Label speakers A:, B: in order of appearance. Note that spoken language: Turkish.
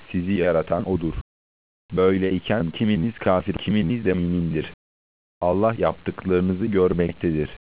A: sizi yaratan O'dur. Böyleyken kiminiz kafir, kiminiz de mümindir. Allah yaptıklarınızı görmektedir.